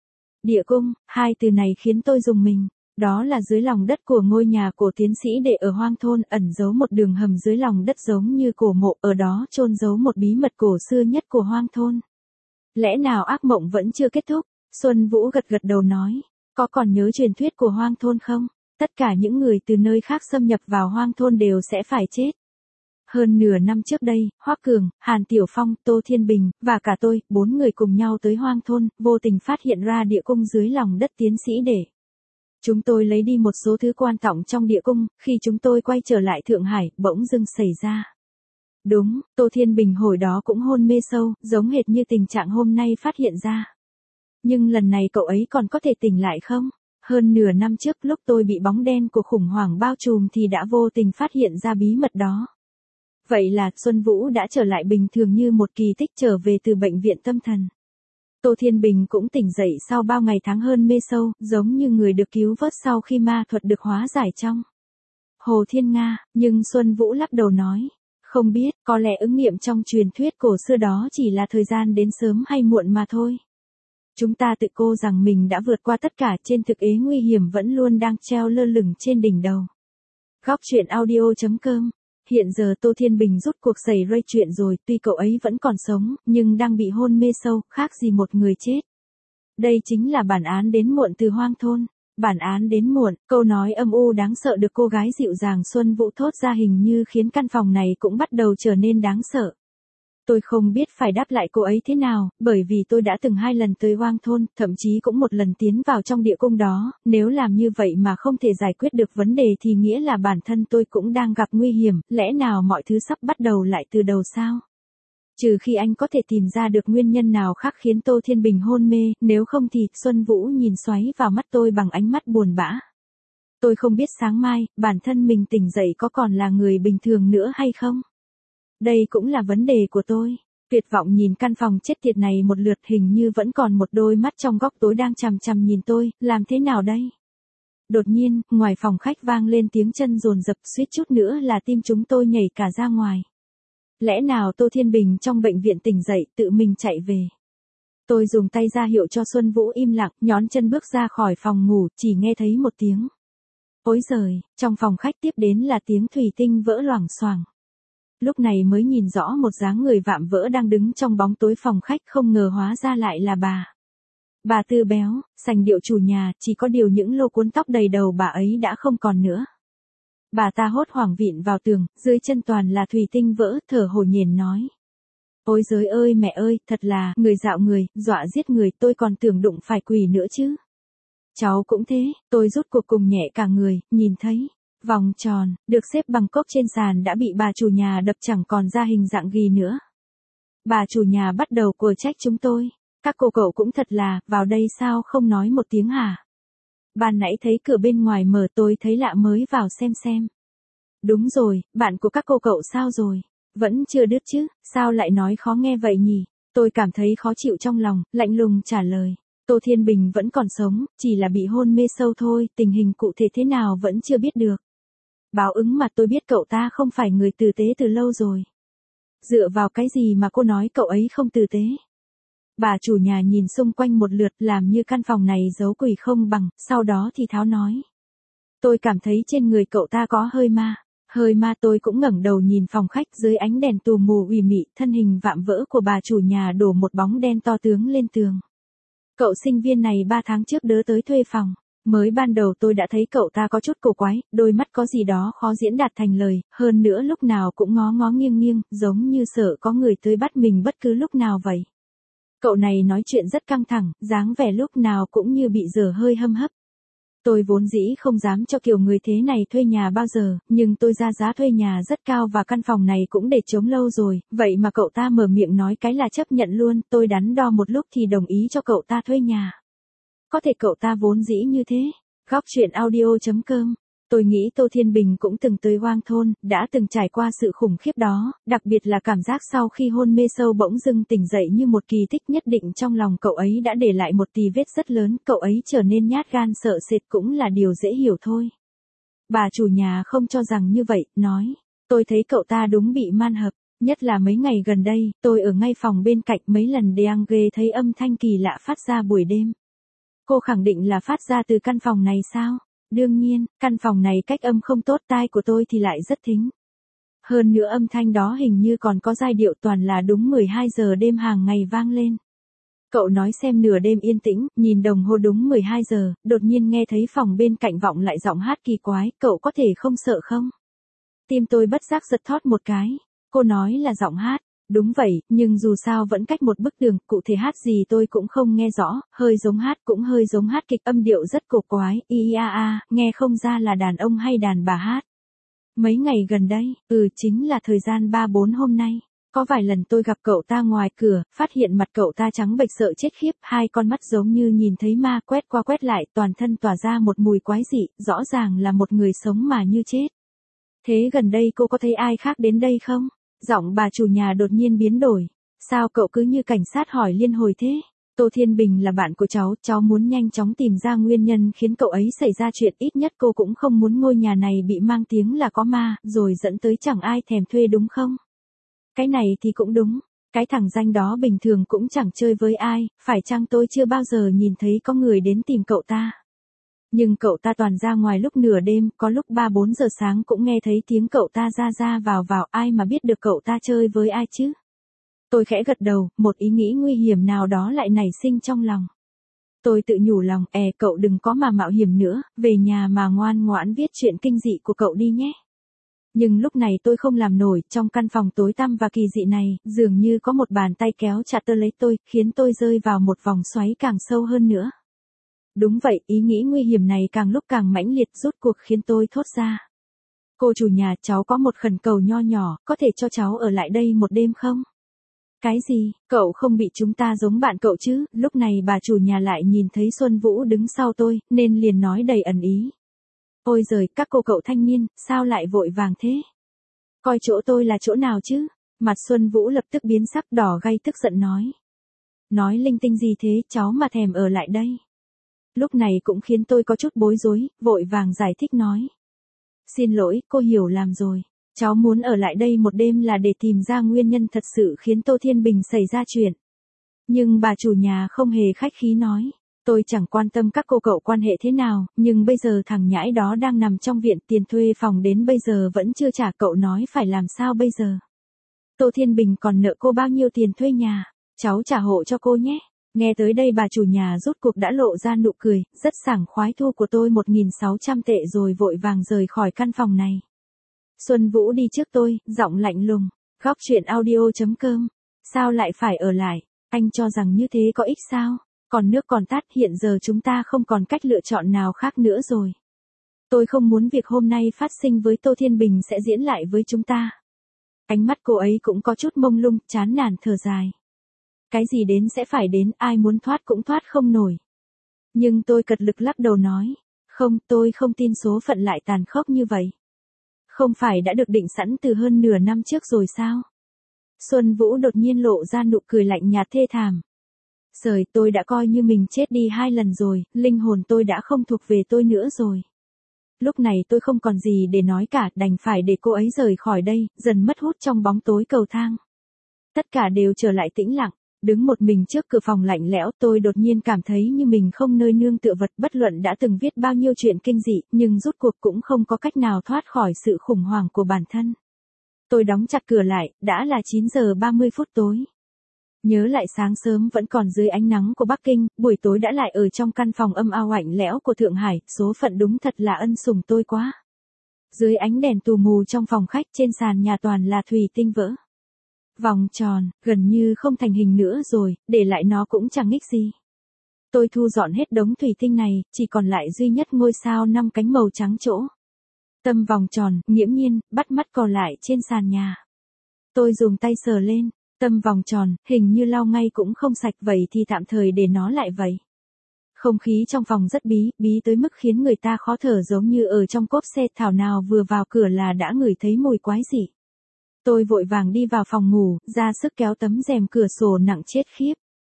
Địa cung, hai từ này khiến tôi rùng mình. Đó là dưới lòng đất của ngôi nhà của tiến sĩ đệ ở hoang thôn, ẩn giấu một đường hầm dưới lòng đất giống như cổ mộ, ở đó chôn giấu một bí mật cổ xưa nhất của hoang thôn. Lẽ nào ác mộng vẫn chưa kết thúc? Xuân Vũ gật gật đầu nói. Có còn nhớ truyền thuyết của hoang thôn không? Tất cả những người từ nơi khác xâm nhập vào hoang thôn đều sẽ phải chết. Hơn nửa năm trước đây, Hoắc Cường, Hàn Tiểu Phong, Tô Thiên Bình, và cả tôi, 4 người cùng nhau tới hoang thôn, vô tình phát hiện ra địa cung dưới lòng đất tiến sĩ đệ. Chúng tôi lấy đi một số thứ quan trọng trong địa cung, khi chúng tôi quay trở lại Thượng Hải, bỗng dưng xảy ra. Đúng, Tô Thiên Bình hồi đó cũng hôn mê sâu, giống hệt như tình trạng hôm nay phát hiện ra. Nhưng lần này cậu ấy còn có thể tỉnh lại không? Hơn nửa năm trước lúc tôi bị bóng đen của khủng hoảng bao trùm thì đã vô tình phát hiện ra bí mật đó. Vậy là Xuân Vũ đã trở lại bình thường như một kỳ tích trở về từ bệnh viện tâm thần. Tô Thiên Bình cũng tỉnh dậy sau bao ngày tháng hơn mê sâu, giống như người được cứu vớt sau khi ma thuật được hóa giải trong Hồ Thiên Nga, nhưng Xuân Vũ lắc đầu nói, không biết, có lẽ ứng nghiệm trong truyền thuyết cổ xưa đó chỉ là thời gian đến sớm hay muộn mà thôi. Chúng ta tự cô rằng mình đã vượt qua tất cả, trên thực tế nguy hiểm vẫn luôn đang treo lơ lửng trên đỉnh đầu. Góc truyện audio.com. Hiện giờ Tô Thiên Bình rút cuộc xảy ra chuyện rồi, tuy cậu ấy vẫn còn sống, nhưng đang bị hôn mê sâu, khác gì một người chết. Đây chính là bản án đến muộn từ hoang thôn. Bản án đến muộn, câu nói âm u đáng sợ được cô gái dịu dàng Xuân Vũ thốt ra hình như khiến căn phòng này cũng bắt đầu trở nên đáng sợ. Tôi không biết phải đáp lại cô ấy thế nào, bởi vì tôi đã từng 2 lần tới hoang thôn, thậm chí cũng một lần tiến vào trong địa cung đó, nếu làm như vậy mà không thể giải quyết được vấn đề thì nghĩa là bản thân tôi cũng đang gặp nguy hiểm, lẽ nào mọi thứ sắp bắt đầu lại từ đầu sao? Trừ khi anh có thể tìm ra được nguyên nhân nào khác khiến Tô Thiên Bình hôn mê, nếu không thì, Xuân Vũ nhìn xoáy vào mắt tôi bằng ánh mắt buồn bã. Tôi không biết sáng mai, bản thân mình tỉnh dậy có còn là người bình thường nữa hay không? Đây cũng là vấn đề của tôi. Tuyệt vọng nhìn căn phòng chết tiệt này một lượt, hình như vẫn còn một đôi mắt trong góc tối đang chằm chằm nhìn tôi, làm thế nào đây? Đột nhiên, ngoài phòng khách vang lên tiếng chân dồn dập, suýt chút nữa là tim chúng tôi nhảy cả ra ngoài. Lẽ nào Tô Thiên Bình trong bệnh viện tỉnh dậy, tự mình chạy về? Tôi dùng tay ra hiệu cho Xuân Vũ im lặng, nhón chân bước ra khỏi phòng ngủ, chỉ nghe thấy một tiếng. Ôi giời, trong phòng khách tiếp đến là tiếng thủy tinh vỡ loảng xoảng. Lúc này mới nhìn rõ một dáng người vạm vỡ đang đứng trong bóng tối phòng khách, không ngờ hóa ra lại là bà. Bà Tư béo, sành điệu chủ nhà, chỉ có điều những lô cuốn tóc đầy đầu bà ấy đã không còn nữa. Bà ta hốt hoảng vịn vào tường, dưới chân toàn là thủy tinh vỡ, thở hổn hển nói. Ôi giời ơi mẹ ơi, thật là, người dạo người, dọa giết người, tôi còn tưởng đụng phải quỷ nữa chứ. Cháu cũng thế, tôi rút cuộc cùng nhẹ cả người, nhìn thấy. Vòng tròn, được xếp bằng cốc trên sàn đã bị bà chủ nhà đập chẳng còn ra hình dạng gì nữa. Bà chủ nhà bắt đầu quở trách chúng tôi. Các cô cậu cũng thật là, vào đây sao không nói một tiếng hả? Ban nãy thấy cửa bên ngoài mở, tôi thấy lạ mới vào xem. Đúng rồi, bạn của các cô cậu sao rồi? Vẫn chưa đứt chứ, sao lại nói khó nghe vậy nhỉ? Tôi cảm thấy khó chịu trong lòng, lạnh lùng trả lời. Tô Thiên Bình vẫn còn sống, chỉ là bị hôn mê sâu thôi, tình hình cụ thể thế nào vẫn chưa biết được. Báo ứng mà, tôi biết cậu ta không phải người tử tế từ lâu rồi. Dựa vào cái gì mà cô nói cậu ấy không tử tế? Bà chủ nhà nhìn xung quanh một lượt, làm như căn phòng này giấu quỷ không bằng, sau đó thì tháo nói. Tôi cảm thấy trên người cậu ta có hơi ma. Hơi ma. Tôi cũng ngẩng đầu nhìn phòng khách, dưới ánh đèn tù mù ủy mị, thân hình vạm vỡ của bà chủ nhà đổ một bóng đen to tướng lên tường. Cậu sinh viên này 3 tháng trước đỡ tới thuê phòng. Mới ban đầu tôi đã thấy cậu ta có chút cổ quái, đôi mắt có gì đó khó diễn đạt thành lời, hơn nữa lúc nào cũng ngó ngó nghiêng nghiêng, giống như sợ có người tới bắt mình bất cứ lúc nào vậy. Cậu này nói chuyện rất căng thẳng, dáng vẻ lúc nào cũng như bị dở hơi hâm hấp. Tôi vốn dĩ không dám cho kiểu người thế này thuê nhà bao giờ, nhưng tôi ra giá thuê nhà rất cao và căn phòng này cũng để trống lâu rồi, vậy mà cậu ta mở miệng nói cái là chấp nhận luôn, tôi đắn đo một lúc thì đồng ý cho cậu ta thuê nhà. Có thể cậu ta vốn dĩ như thế. Góc truyện audio.com. Tôi nghĩ Tô Thiên Bình cũng từng tới hoang thôn, đã từng trải qua sự khủng khiếp đó, đặc biệt là cảm giác sau khi hôn mê sâu bỗng dưng tỉnh dậy như một kỳ tích, nhất định trong lòng cậu ấy đã để lại một tì vết rất lớn, cậu ấy trở nên nhát gan sợ sệt cũng là điều dễ hiểu thôi. Bà chủ nhà không cho rằng như vậy, nói, tôi thấy cậu ta đúng bị man hợp, nhất là mấy ngày gần đây, tôi ở ngay phòng bên cạnh mấy lần đang ghê thấy âm thanh kỳ lạ phát ra buổi đêm. Cô khẳng định là phát ra từ căn phòng này sao? Đương nhiên, căn phòng này cách âm không tốt, tai của tôi thì lại rất thính. Hơn nữa âm thanh đó hình như còn có giai điệu, toàn là đúng 12 giờ đêm hàng ngày vang lên. Cậu nói xem, nửa đêm yên tĩnh, nhìn đồng hồ đúng 12 giờ, đột nhiên nghe thấy phòng bên cạnh vọng lại giọng hát kỳ quái, cậu có thể không sợ không? Tim tôi bất giác giật thót một cái. Cô nói là giọng hát. Đúng vậy, nhưng dù sao vẫn cách một bức tường, cụ thể hát gì tôi cũng không nghe rõ, hơi giống hát cũng hơi giống hát kịch, âm điệu rất cổ quái, nghe không ra là đàn ông hay đàn bà hát. Mấy ngày gần đây, chính là thời gian 3-4 hôm nay, có vài lần tôi gặp cậu ta ngoài cửa, phát hiện mặt cậu ta trắng bệch sợ chết khiếp, hai con mắt giống như nhìn thấy ma, quét qua quét lại, toàn thân tỏa ra một mùi quái dị, rõ ràng là một người sống mà như chết. Thế gần đây cô có thấy ai khác đến đây không? Giọng bà chủ nhà đột nhiên biến đổi. Sao cậu cứ như cảnh sát hỏi liên hồi thế? Tô Thiên Bình là bạn của cháu muốn nhanh chóng tìm ra nguyên nhân khiến cậu ấy xảy ra chuyện, ít nhất cô cũng không muốn ngôi nhà này bị mang tiếng là có ma, rồi dẫn tới chẳng ai thèm thuê đúng không? Cái này thì cũng đúng, cái thằng danh đó bình thường cũng chẳng chơi với ai, phải chăng tôi chưa bao giờ nhìn thấy có người đến tìm cậu ta? Nhưng cậu ta toàn ra ngoài lúc nửa đêm, có lúc 3-4 giờ sáng cũng nghe thấy tiếng cậu ta ra vào, ai mà biết được cậu ta chơi với ai chứ? Tôi khẽ gật đầu, một ý nghĩ nguy hiểm nào đó lại nảy sinh trong lòng. Tôi tự nhủ lòng, cậu đừng có mà mạo hiểm nữa, về nhà mà ngoan ngoãn viết chuyện kinh dị của cậu đi nhé. Nhưng lúc này tôi không làm nổi, trong căn phòng tối tăm và kỳ dị này, dường như có một bàn tay kéo chặt tơ lấy tôi, khiến tôi rơi vào một vòng xoáy càng sâu hơn nữa. Đúng vậy, ý nghĩ nguy hiểm này càng lúc càng mãnh liệt, rút cuộc khiến tôi thốt ra. Cô chủ nhà, cháu có một khẩn cầu nho nhỏ, có thể cho cháu ở lại đây một đêm không? Cái gì, cậu không bị chúng ta giống bạn cậu chứ? Lúc này bà chủ nhà lại nhìn thấy Xuân Vũ đứng sau tôi, nên liền nói đầy ẩn ý. Ôi giời, các cô cậu thanh niên, sao lại vội vàng thế? Coi chỗ tôi là chỗ nào chứ? Mặt Xuân Vũ lập tức biến sắc đỏ gay tức giận nói. Nói linh tinh gì thế, cháu mà thèm ở lại đây. Lúc này cũng khiến tôi có chút bối rối, vội vàng giải thích nói. Xin lỗi, cô hiểu lầm rồi. Cháu muốn ở lại đây một đêm là để tìm ra nguyên nhân thật sự khiến Tô Thiên Bình xảy ra chuyện. Nhưng bà chủ nhà không hề khách khí nói. Tôi chẳng quan tâm các cô cậu quan hệ thế nào, nhưng bây giờ thằng nhãi đó đang nằm trong viện, tiền thuê phòng đến bây giờ vẫn chưa trả, cậu nói phải làm sao bây giờ. Tô Thiên Bình còn nợ cô bao nhiêu tiền thuê nhà, cháu trả hộ cho cô nhé. Nghe tới đây bà chủ nhà rốt cuộc đã lộ ra nụ cười, rất sảng khoái, thu của tôi 1.600 tệ rồi vội vàng rời khỏi căn phòng này. Xuân Vũ đi trước tôi, giọng lạnh lùng. Góc chuyện audio.com. Sao lại phải ở lại? Anh cho rằng như thế có ích sao? Còn nước còn tát, hiện giờ chúng ta không còn cách lựa chọn nào khác nữa rồi. Tôi không muốn việc hôm nay phát sinh với Tô Thiên Bình sẽ diễn lại với chúng ta. Ánh mắt cô ấy cũng có chút mông lung, chán nản thở dài. Cái gì đến sẽ phải đến, ai muốn thoát cũng thoát không nổi. Nhưng tôi cật lực lắc đầu nói. Không, tôi không tin số phận lại tàn khốc như vậy. Không phải đã được định sẵn từ hơn nửa năm trước rồi sao? Xuân Vũ đột nhiên lộ ra nụ cười lạnh nhạt thê thảm. Trời, tôi đã coi như mình chết đi 2 lần rồi, linh hồn tôi đã không thuộc về tôi nữa rồi. Lúc này tôi không còn gì để nói cả, đành phải để cô ấy rời khỏi đây, dần mất hút trong bóng tối cầu thang. Tất cả đều trở lại tĩnh lặng, đứng một mình trước cửa phòng lạnh lẽo, tôi đột nhiên cảm thấy như mình không nơi nương tựa vật, bất luận đã từng viết bao nhiêu chuyện kinh dị, nhưng rốt cuộc cũng không có cách nào thoát khỏi sự khủng hoảng của bản thân. Tôi đóng chặt cửa lại, đã là 9 giờ 30 phút tối. Nhớ lại sáng sớm vẫn còn dưới ánh nắng của Bắc Kinh, buổi tối đã lại ở trong căn phòng âm ao lạnh lẽo của Thượng Hải, số phận đúng thật là ân sủng tôi quá. Dưới ánh đèn tù mù trong phòng khách, trên sàn nhà toàn là thủy tinh vỡ. Vòng tròn, gần như không thành hình nữa rồi, để lại nó cũng chẳng ích gì. Tôi thu dọn hết đống thủy tinh này, chỉ còn lại duy nhất ngôi sao 5 cánh màu trắng chỗ. Tâm vòng tròn, nghiễm nhiên, bắt mắt còn lại trên sàn nhà. Tôi dùng tay sờ lên, tâm vòng tròn, hình như lau ngay cũng không sạch, vậy thì tạm thời để nó lại vậy. Không khí trong phòng rất bí tới mức khiến người ta khó thở, giống như ở trong cốp xe, thảo nào vừa vào cửa là đã ngửi thấy mùi quái dị. Tôi vội vàng đi vào phòng ngủ, ra sức kéo tấm rèm cửa sổ nặng chết khiếp.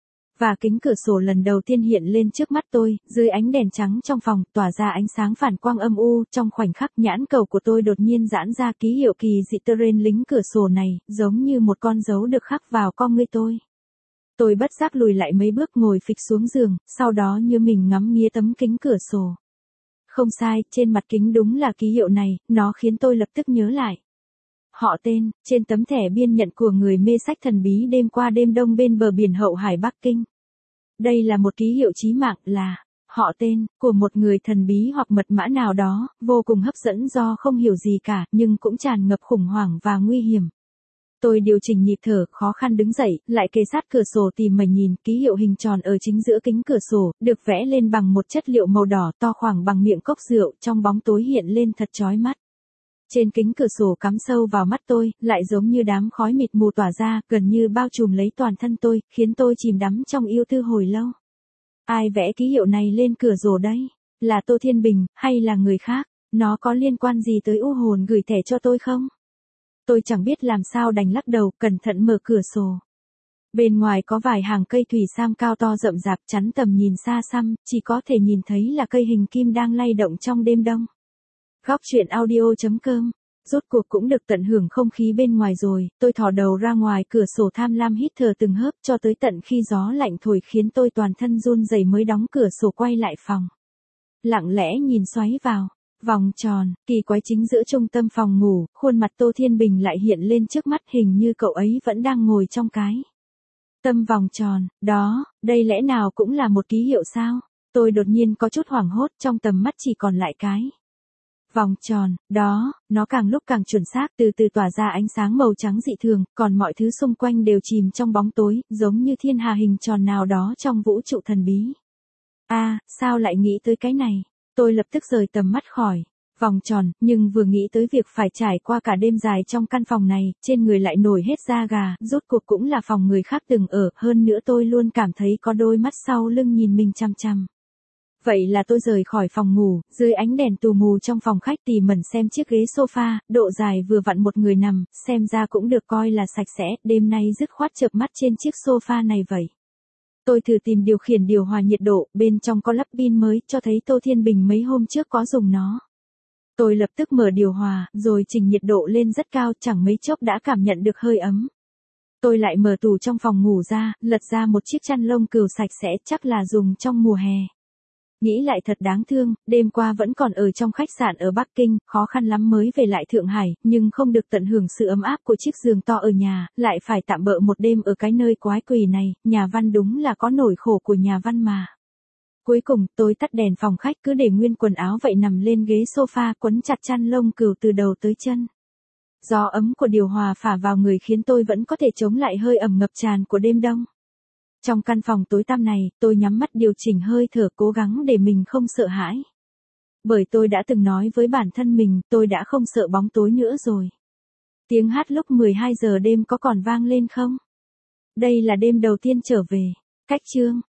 Và kính cửa sổ lần đầu tiên hiện lên trước mắt tôi, dưới ánh đèn trắng trong phòng, tỏa ra ánh sáng phản quang âm u, trong khoảnh khắc nhãn cầu của tôi đột nhiên giãn ra, ký hiệu kỳ dị tơ rên lính cửa sổ này, giống như một con dấu được khắc vào con ngươi tôi. Tôi bất giác lùi lại mấy bước, ngồi phịch xuống giường, sau đó như mình ngắm nghía tấm kính cửa sổ. Không sai, trên mặt kính đúng là ký hiệu này, nó khiến tôi lập tức nhớ lại. Họ tên, trên tấm thẻ biên nhận của người mê sách thần bí đêm qua đêm đông bên bờ biển Hậu Hải Bắc Kinh. Đây là một ký hiệu chí mạng, là họ tên của một người thần bí hoặc mật mã nào đó, vô cùng hấp dẫn do không hiểu gì cả, nhưng cũng tràn ngập khủng hoảng và nguy hiểm. Tôi điều chỉnh nhịp thở, khó khăn đứng dậy, lại kề sát cửa sổ tìm mày nhìn, ký hiệu hình tròn ở chính giữa kính cửa sổ, được vẽ lên bằng một chất liệu màu đỏ to khoảng bằng miệng cốc rượu, trong bóng tối hiện lên thật chói mắt. Trên kính cửa sổ cắm sâu vào mắt tôi, lại giống như đám khói mịt mù tỏa ra, gần như bao trùm lấy toàn thân tôi, khiến tôi chìm đắm trong yêu tư hồi lâu. Ai vẽ ký hiệu này lên cửa sổ đây? Là Tô Thiên Bình, hay là người khác? Nó có liên quan gì tới u hồn gửi thẻ cho tôi không? Tôi chẳng biết làm sao, đành lắc đầu, cẩn thận mở cửa sổ. Bên ngoài có vài hàng cây thủy sam cao to rậm rạp, chắn tầm nhìn xa xăm, chỉ có thể nhìn thấy là cây hình kim đang lay động trong đêm đông. Góc chuyện audio.com. Rốt cuộc cũng được tận hưởng không khí bên ngoài rồi, tôi thò đầu ra ngoài cửa sổ tham lam hít thở từng hớp, cho tới tận khi gió lạnh thổi khiến tôi toàn thân run rẩy mới đóng cửa sổ quay lại phòng. Lặng lẽ nhìn xoáy vào, vòng tròn, kỳ quái chính giữa trung tâm phòng ngủ, khuôn mặt Tô Thiên Bình lại hiện lên trước mắt, hình như cậu ấy vẫn đang ngồi trong cái tâm vòng tròn, đó, đây lẽ nào cũng là một ký hiệu sao? Tôi đột nhiên có chút hoảng hốt, trong tầm mắt chỉ còn lại cái vòng tròn, đó, nó càng lúc càng chuẩn xác, từ từ tỏa ra ánh sáng màu trắng dị thường, còn mọi thứ xung quanh đều chìm trong bóng tối, giống như thiên hà hình tròn nào đó trong vũ trụ thần bí. Sao lại nghĩ tới cái này? Tôi lập tức rời tầm mắt khỏi vòng tròn, nhưng vừa nghĩ tới việc phải trải qua cả đêm dài trong căn phòng này, trên người lại nổi hết da gà, rốt cuộc cũng là phòng người khác từng ở, hơn nữa tôi luôn cảm thấy có đôi mắt sau lưng nhìn mình chằm chằm. Vậy là tôi rời khỏi phòng ngủ, dưới ánh đèn tù mù trong phòng khách tỉ mẩn xem chiếc ghế sofa, độ dài vừa vặn một người nằm, xem ra cũng được coi là sạch sẽ, đêm nay dứt khoát chợp mắt trên chiếc sofa này vậy. Tôi thử tìm điều khiển điều hòa nhiệt độ, bên trong có lắp pin mới, cho thấy Tô Thiên Bình mấy hôm trước có dùng nó. Tôi lập tức mở điều hòa, rồi chỉnh nhiệt độ lên rất cao, chẳng mấy chốc đã cảm nhận được hơi ấm. Tôi lại mở tủ trong phòng ngủ ra, lật ra một chiếc chăn lông cừu sạch sẽ, chắc là dùng trong mùa hè. Nghĩ lại thật đáng thương, đêm qua vẫn còn ở trong khách sạn ở Bắc Kinh, khó khăn lắm mới về lại Thượng Hải, nhưng không được tận hưởng sự ấm áp của chiếc giường to ở nhà, lại phải tạm bợ một đêm ở cái nơi quái quỷ này, nhà văn đúng là có nỗi khổ của nhà văn mà. Cuối cùng, tôi tắt đèn phòng khách cứ để nguyên quần áo vậy nằm lên ghế sofa quấn chặt chăn lông cừu từ đầu tới chân. Gió ấm của điều hòa phả vào người khiến tôi vẫn có thể chống lại hơi ẩm ngập tràn của đêm đông. Trong căn phòng tối tăm này, tôi nhắm mắt điều chỉnh hơi thở cố gắng để mình không sợ hãi. Bởi tôi đã từng nói với bản thân mình, tôi đã không sợ bóng tối nữa rồi. Tiếng hát lúc 12 giờ đêm có còn vang lên không? Đây là đêm đầu tiên trở về. Cách chương